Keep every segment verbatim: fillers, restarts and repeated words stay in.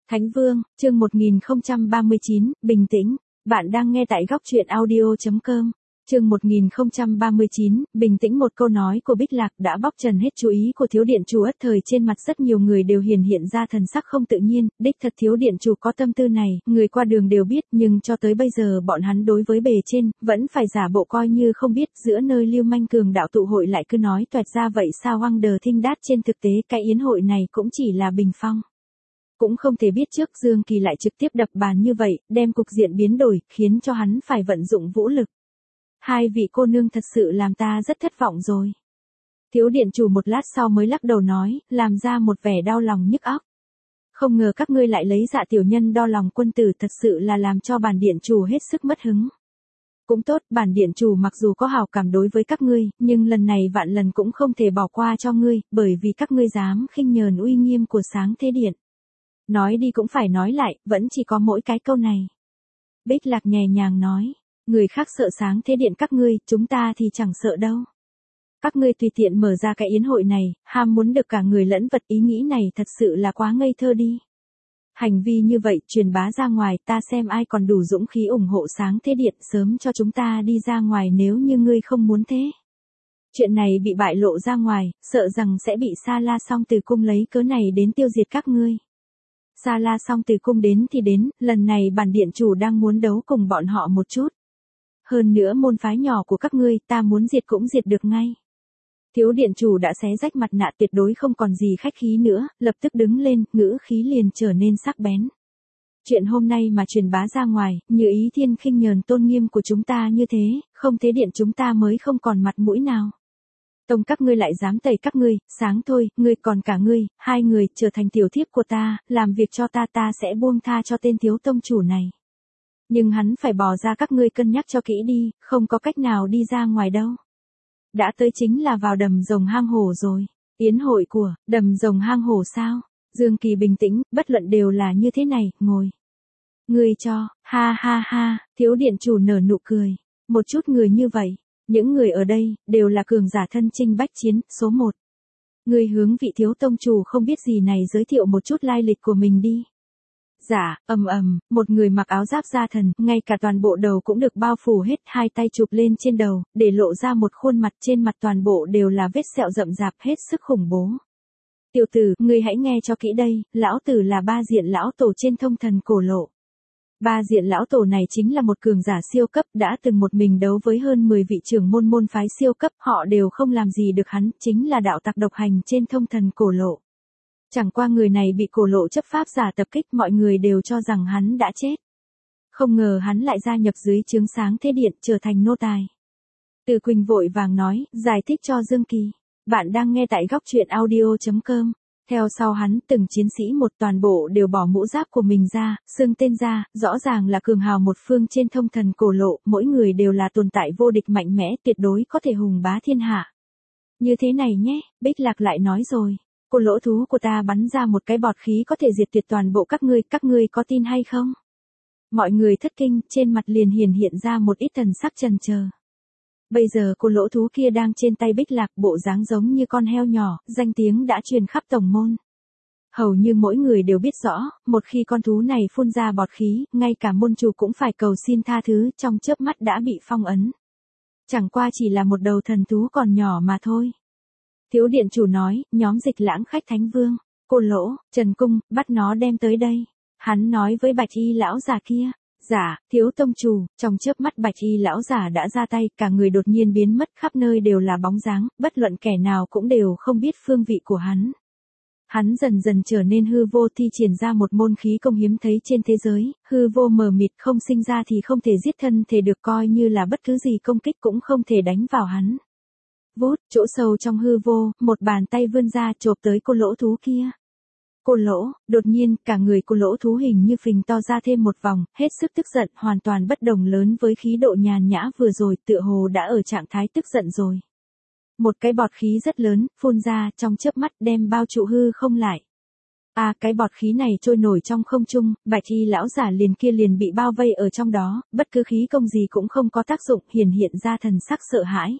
Thánh Vương, chương một nghìn không trăm ba mươi chín, bình tĩnh. Bạn đang nghe tại góc truyện audio chấm com. Chương một nghìn không trăm ba mươi chín, bình tĩnh. Một câu nói của Bích Lạc đã bóc trần hết chú ý của thiếu điện chủ ất thời. Trên mặt rất nhiều người đều hiển hiện ra thần sắc không tự nhiên, đích thật thiếu điện chủ có tâm tư này, người qua đường đều biết, nhưng cho tới bây giờ bọn hắn đối với bề trên, vẫn phải giả bộ coi như không biết. Giữa nơi lưu manh cường đạo tụ hội lại cứ nói toẹt ra vậy sao? Hoang đờ thinh đát. Trên thực tế cái yến hội này cũng chỉ là bình phong. Cũng không thể biết trước Dương Kỳ lại trực tiếp đập bàn như vậy, đem cục diện biến đổi, khiến cho hắn phải vận dụng vũ lực. Hai vị cô nương thật sự làm ta rất thất vọng rồi. Thiếu điện chủ một lát sau mới lắc đầu nói, làm ra một vẻ đau lòng nhức óc. Không ngờ các ngươi lại lấy dạ tiểu nhân đo lòng quân tử, thật sự là làm cho bản điện chủ hết sức mất hứng. Cũng tốt, bản điện chủ mặc dù có hảo cảm đối với các ngươi, nhưng lần này vạn lần cũng không thể bỏ qua cho ngươi, bởi vì các ngươi dám khinh nhờn uy nghiêm của Sáng Thế Điện. Nói đi cũng phải nói lại, vẫn chỉ có mỗi cái câu này. Bích Lạc nhẹ nhàng nói, người khác sợ Sáng Thế Điện các ngươi, chúng ta thì chẳng sợ đâu. Các ngươi tùy tiện mở ra cái yến hội này, ham muốn được cả người lẫn vật, ý nghĩ này thật sự là quá ngây thơ đi. Hành vi như vậy truyền bá ra ngoài, ta xem ai còn đủ dũng khí ủng hộ Sáng Thế Điện, sớm cho chúng ta đi ra ngoài nếu như ngươi không muốn thế. Chuyện này bị bại lộ ra ngoài, sợ rằng sẽ bị Sa La Song Từ Cung lấy cớ này đến tiêu diệt các ngươi. Sa La Song Từ Cung đến thì đến, lần này bản điện chủ đang muốn đấu cùng bọn họ một chút. Hơn nữa môn phái nhỏ của các ngươi, ta muốn diệt cũng diệt được ngay. Thiếu điện chủ đã xé rách mặt nạ, tuyệt đối không còn gì khách khí nữa, lập tức đứng lên, ngữ khí liền trở nên sắc bén. Chuyện hôm nay mà truyền bá ra ngoài, như ý thiên khinh nhờn tôn nghiêm của chúng ta như thế, không thế điện chúng ta mới không còn mặt mũi nào. Tông các ngươi lại dám tẩy các ngươi, sáng thôi, ngươi còn cả ngươi, hai người trở thành tiểu thiếp của ta, làm việc cho ta, ta sẽ buông tha cho tên thiếu tông chủ này. Nhưng hắn phải bỏ ra, các ngươi cân nhắc cho kỹ đi, không có cách nào đi ra ngoài đâu. Đã tới chính là vào đầm rồng hang hổ rồi. Yến hội của đầm rồng hang hổ sao? Dương Kỳ bình tĩnh, bất luận đều là như thế này, ngồi. Ngươi cho, ha ha ha, thiếu điện chủ nở nụ cười. Một chút người như vậy. Những người ở đây, đều là cường giả thân chinh bách chiến, số một. Người hướng vị thiếu tông chủ không biết gì này giới thiệu một chút lai lịch của mình đi. Dạ, ầm ầm, một người mặc áo giáp gia thần, ngay cả toàn bộ đầu cũng được bao phủ hết, hai tay chụp lên trên đầu, để lộ ra một khuôn mặt, trên mặt toàn bộ đều là vết sẹo rậm rạp, hết sức khủng bố. Tiểu tử, ngươi hãy nghe cho kỹ đây, lão tử là ba diện lão tổ trên thông thần cổ lộ. Ba diện lão tổ này chính là một cường giả siêu cấp, đã từng một mình đấu với hơn mười vị trưởng môn môn phái siêu cấp, họ đều không làm gì được hắn, chính là đạo tặc độc hành trên thông thần cổ lộ. Chẳng qua người này bị cổ lộ chấp pháp giả tập kích, mọi người đều cho rằng hắn đã chết. Không ngờ hắn lại gia nhập dưới trướng Sáng Thế Điện, trở thành nô tài. Từ Quỳnh vội vàng nói, giải thích cho Dương Kỳ. Bạn đang nghe tại góc truyện audio chấm com. Theo sau hắn, từng chiến sĩ một toàn bộ đều bỏ mũ giáp của mình ra, xưng tên ra, rõ ràng là cường hào một phương trên thông thần cổ lộ, mỗi người đều là tồn tại vô địch mạnh mẽ, tuyệt đối có thể hùng bá thiên hạ. Như thế này nhé, Bích Lạc lại nói rồi, cô lỗ thú của ta bắn ra một cái bọt khí có thể diệt tuyệt toàn bộ các ngươi, các ngươi có tin hay không? Mọi người thất kinh, trên mặt liền hiển hiện ra một ít thần sắc chần chờ. Bây giờ cô lỗ thú kia đang trên tay Bích Lạc, bộ dáng giống như con heo nhỏ, danh tiếng đã truyền khắp tổng môn. Hầu như mỗi người đều biết rõ, một khi con thú này phun ra bọt khí, ngay cả môn chủ cũng phải cầu xin tha thứ, trong chớp mắt đã bị phong ấn. Chẳng qua chỉ là một đầu thần thú còn nhỏ mà thôi. Thiếu điện chủ nói, nhóm Dịch Lãng khách Thánh Vương, cô lỗ, Trần Cung, bắt nó đem tới đây. Hắn nói với bạch y lão già kia. Dạ, thiếu tông chủ, trong chớp mắt bạch y lão giả đã ra tay, cả người đột nhiên biến mất, khắp nơi đều là bóng dáng, bất luận kẻ nào cũng đều không biết phương vị của hắn. Hắn dần dần trở nên hư vô, thi triển ra một môn khí công hiếm thấy trên thế giới, hư vô mờ mịt, không sinh ra thì không thể giết thân thể được, coi như là bất cứ gì công kích cũng không thể đánh vào hắn. Vút, chỗ sâu trong hư vô, một bàn tay vươn ra chộp tới cô lỗ thú kia. Cô lỗ, đột nhiên, cả người cô lỗ thú hình như phình to ra thêm một vòng, hết sức tức giận, hoàn toàn bất đồng lớn với khí độ nhàn nhã vừa rồi, tựa hồ đã ở trạng thái tức giận rồi. Một cái bọt khí rất lớn, phun ra, trong chớp mắt đem bao trụ hư không lại. À, cái bọt khí này trôi nổi trong không trung, bạch y lão giả liền kia liền bị bao vây ở trong đó, bất cứ khí công gì cũng không có tác dụng, hiển hiện ra thần sắc sợ hãi.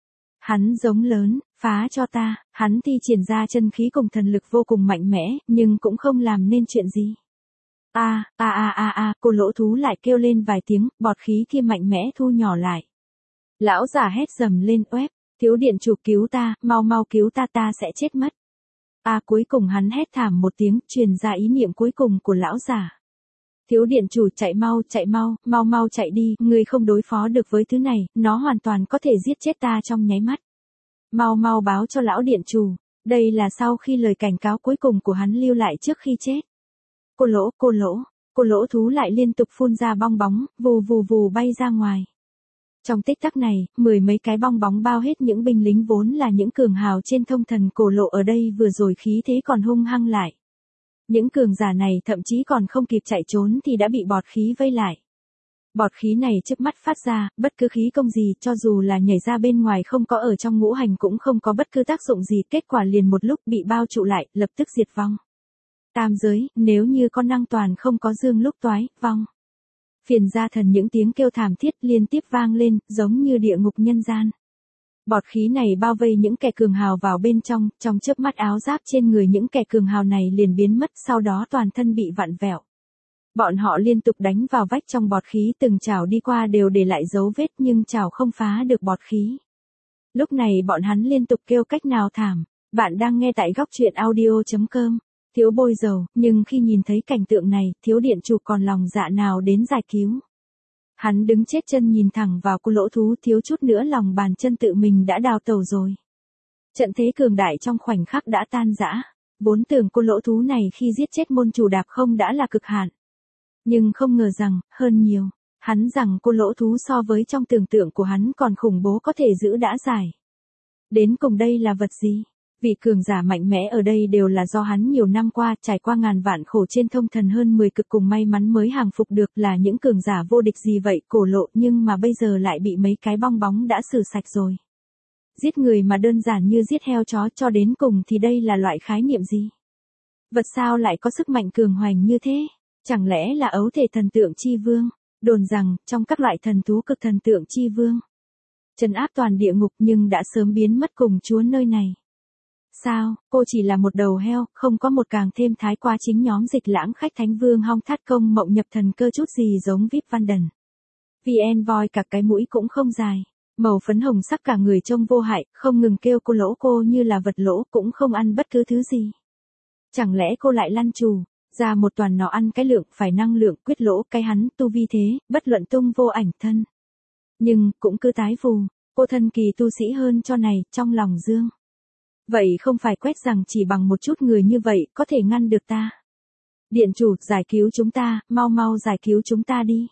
Hắn giống lớn, phá cho ta, hắn thi triển ra chân khí cùng thần lực vô cùng mạnh mẽ, nhưng cũng không làm nên chuyện gì. A, a a a a, cô lỗ thú lại kêu lên vài tiếng, bọt khí kia mạnh mẽ thu nhỏ lại. Lão già hét dầm lên oét, thiếu điện chủ cứu ta, mau mau cứu ta ta sẽ chết mất. A à, cuối cùng hắn hét thảm một tiếng, truyền ra ý niệm cuối cùng của lão già. Thiếu điện chủ chạy mau, chạy mau, mau mau chạy đi, ngươi không đối phó được với thứ này, nó hoàn toàn có thể giết chết ta trong nháy mắt. Mau mau báo cho lão điện chủ, đây là sau khi lời cảnh cáo cuối cùng của hắn lưu lại trước khi chết. Cô lỗ, cô lỗ, cô lỗ thú lại liên tục phun ra bong bóng, vù vù vù bay ra ngoài. Trong tích tắc này, mười mấy cái bong bóng bao hết những binh lính vốn là những cường hào trên thông thần cổ lộ ở đây vừa rồi khí thế còn hung hăng lại. Những cường giả này thậm chí còn không kịp chạy trốn thì đã bị bọt khí vây lại. Bọt khí này trước mắt phát ra, bất cứ khí công gì cho dù là nhảy ra bên ngoài không có ở trong ngũ hành cũng không có bất cứ tác dụng gì, kết quả liền một lúc bị bao trụ lại, lập tức diệt vong. Tam giới, nếu như con năng toàn không có dương lúc toái, vong. Phiền gia thần những tiếng kêu thảm thiết liên tiếp vang lên, giống như địa ngục nhân gian. Bọt khí này bao vây những kẻ cường hào vào bên trong, trong chớp mắt áo giáp trên người những kẻ cường hào này liền biến mất, sau đó toàn thân bị vặn vẹo. Bọn họ liên tục đánh vào vách trong bọt khí, từng chảo đi qua đều để lại dấu vết nhưng chảo không phá được bọt khí. Lúc này bọn hắn liên tục kêu cách nào thảm. Bạn đang nghe tại góc truyện audio chấm com. Thiếu bôi dầu, nhưng khi nhìn thấy cảnh tượng này, thiếu điện chủ còn lòng dạ nào đến giải cứu. Hắn đứng chết chân nhìn thẳng vào cô lỗ thú, thiếu chút nữa lòng bàn chân tự mình đã đào tẩu rồi. Trận thế cường đại trong khoảnh khắc đã tan rã. Vốn tưởng cô lỗ thú này khi giết chết môn chủ đạp không đã là cực hạn. Nhưng không ngờ rằng, hơn nhiều, hắn rằng cô lỗ thú so với trong tưởng tượng của hắn còn khủng bố có thể giữ đã giải. Đến cùng đây là vật gì? Vị cường giả mạnh mẽ ở đây đều là do hắn nhiều năm qua trải qua ngàn vạn khổ trên thông thần hơn mười cực cùng may mắn mới hàng phục được, là những cường giả vô địch gì vậy cổ lộ, nhưng mà bây giờ lại bị mấy cái bong bóng đã xử sạch rồi. Giết người mà đơn giản như giết heo chó, cho đến cùng thì đây là loại khái niệm gì? Vật sao lại có sức mạnh cường hoành như thế? Chẳng lẽ là ấu thể thần tượng chi vương? Đồn rằng, trong các loại thần thú cực thần tượng chi vương, trấn áp toàn địa ngục nhưng đã sớm biến mất cùng chúa nơi này. Sao, cô chỉ là một đầu heo, không có một càng thêm thái quá chính nhóm dịch lãng khách thánh vương hong thát công mộng nhập thần cơ chút gì giống víp văn đần. vê en voi cả cái mũi cũng không dài, màu phấn hồng sắc cả người trông vô hại, không ngừng kêu cô lỗ cô như là vật lỗ, cũng không ăn bất cứ thứ gì. Chẳng lẽ cô lại lăn trù, ra một toàn nó ăn cái lượng phải năng lượng quyết lỗ cái hắn tu vi thế, bất luận tung vô ảnh thân. Nhưng, cũng cứ tái phù, cô thân kỳ tu sĩ hơn cho này, trong lòng dương. Vậy không phải quét rằng chỉ bằng một chút người như vậy có thể ngăn được ta. Điện chủ, giải cứu chúng ta, mau mau giải cứu chúng ta đi.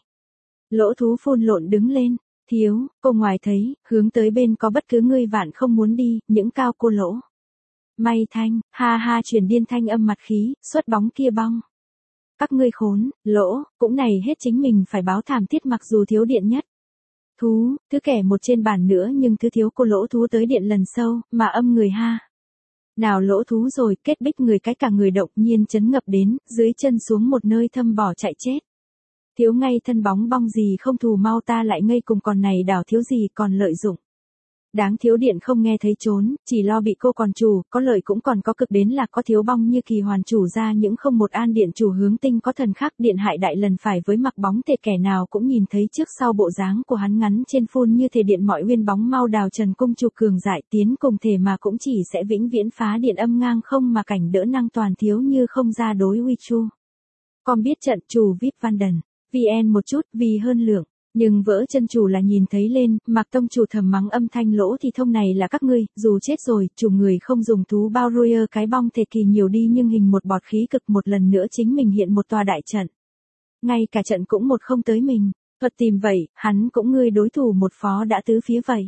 Lỗ thú phun lộn đứng lên, thiếu, cô ngoài thấy, hướng tới bên có bất cứ ngươi vạn không muốn đi, những cao cô lỗ. May thanh, ha ha truyền điên thanh âm mặt khí, xuất bóng kia bong. Các ngươi khốn, lỗ, cũng này hết chính mình phải báo thảm thiết mặc dù thiếu điện nhất. Thú, thứ kẻ một trên bàn nữa nhưng thứ thiếu cô lỗ thú tới điện lần sâu, mà âm người ha. Nào lỗ thú rồi, kết bích người cái cả người động nhiên chấn ngập đến, dưới chân xuống một nơi thâm bỏ chạy chết. Thiếu ngay thân bóng bong gì không thù mau ta lại ngây cùng còn này đảo thiếu gì còn lợi dụng. Đáng thiếu điện không nghe thấy trốn, chỉ lo bị cô còn chủ, có lợi cũng còn có cực đến là có thiếu bong như kỳ hoàn chủ ra những không một an điện chủ hướng tinh có thần khác điện hại đại lần phải với mặc bóng thể kẻ nào cũng nhìn thấy trước sau bộ dáng của hắn ngắn trên phun như thể điện mọi uyên bóng mau đào trần cung chủ cường dại tiến cùng thể mà cũng chỉ sẽ vĩnh viễn phá điện âm ngang không mà cảnh đỡ năng toàn thiếu như không ra đối uy chu. Con biết trận chủ víp văn đần, vê en một chút vì hơn lượng. Nhưng vỡ chân chủ là nhìn thấy lên, Mạc Tông chủ thầm mắng âm thanh lỗ thì thông này là các ngươi, dù chết rồi, chủ người không dùng thú bao ruyer cái bong thể kỳ nhiều đi nhưng hình một bọt khí cực một lần nữa chính mình hiện một tòa đại trận. Ngay cả trận cũng một không tới mình, thuật tìm vậy, hắn cũng ngươi đối thủ một phó đã tứ phía vậy.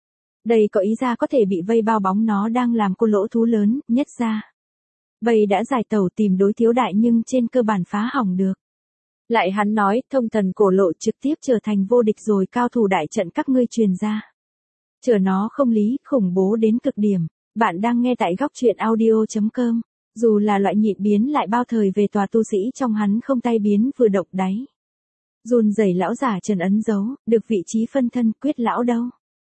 Đây có ý ra có thể bị vây bao bóng nó đang làm cô lỗ thú lớn, nhất ra. Vây đã giải tẩu tìm đối thiếu đại nhưng trên cơ bản phá hỏng được. Lại hắn nói, thông thần cổ lộ trực tiếp trở thành vô địch rồi cao thủ đại trận các ngươi truyền ra. Chờ nó không lý, khủng bố đến cực điểm. Bạn đang nghe tại góc truyện audio chấm com. Dù là loại nhịn biến lại bao thời về tòa tu sĩ trong hắn không tay biến vừa động đáy. Run rẩy lão giả trần ấn dấu, được vị trí phân thân quyết lão đâu.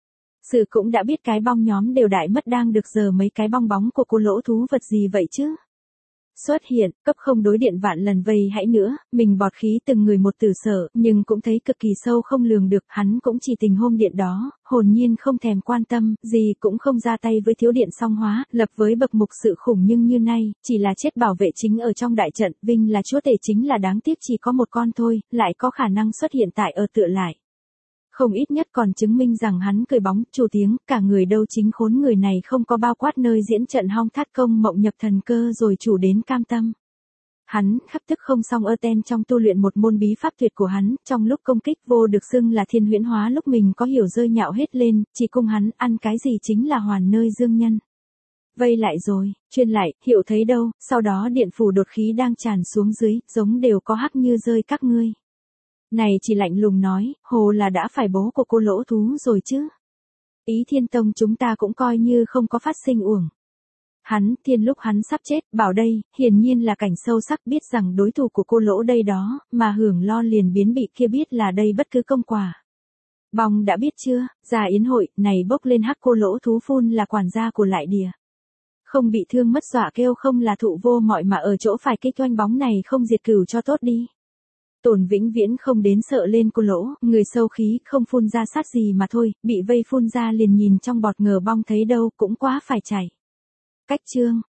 Sự cũng đã biết cái bong nhóm đều đại mất đang được giờ mấy cái bong bóng của cô lỗ thú vật gì vậy chứ. Xuất hiện, cấp không đối điện vạn lần vây hãy nữa, mình bọt khí từng người một tử sở, nhưng cũng thấy cực kỳ sâu không lường được, hắn cũng chỉ tình hôm điện đó, hồn nhiên không thèm quan tâm, gì cũng không ra tay với thiếu điện song hóa, lập với bậc mục sự khủng nhưng như nay, chỉ là chết bảo vệ chính ở trong đại trận, Vinh là chúa tể chính là đáng tiếc chỉ có một con thôi, lại có khả năng xuất hiện tại ở tựa lại. Không ít nhất còn chứng minh rằng hắn cười bóng, chủ tiếng, cả người đâu chính khốn người này không có bao quát nơi diễn trận hong thát công mộng nhập thần cơ rồi chủ đến cam tâm. Hắn, khắp tức không song ơ ten trong tu luyện một môn bí pháp tuyệt của hắn, trong lúc công kích vô được xưng là thiên huyễn hóa lúc mình có hiểu rơi nhạo hết lên, chỉ cung hắn, ăn cái gì chính là hoàn nơi dương nhân. Vây lại rồi, chuyên lại, hiệu thấy đâu, sau đó điện phủ đột khí đang tràn xuống dưới, giống đều có hắc như rơi các ngươi. Này chỉ lạnh lùng nói, hồ là đã phải bố của cô lỗ thú rồi chứ. Ý Thiên Tông chúng ta cũng coi như không có phát sinh uổng. Hắn, thiên lúc hắn sắp chết, bảo đây, hiển nhiên là cảnh sâu sắc biết rằng đối thủ của cô lỗ đây đó, mà hưởng lo liền biến bị kia biết là đây bất cứ công quả. Bong đã biết chưa, già yến hội, này bốc lên hắc cô lỗ thú phun là quản gia của lại đìa. Không bị thương mất dọa kêu không là thụ vô mọi mà ở chỗ phải kích oanh bóng này không diệt cửu cho tốt đi. Tổn vĩnh viễn không đến sợ lên cô lỗ, người sâu khí không phun ra sát gì mà thôi, bị vây phun ra liền nhìn trong bọt ngờ bong thấy đâu cũng quá phải chảy. Cách chương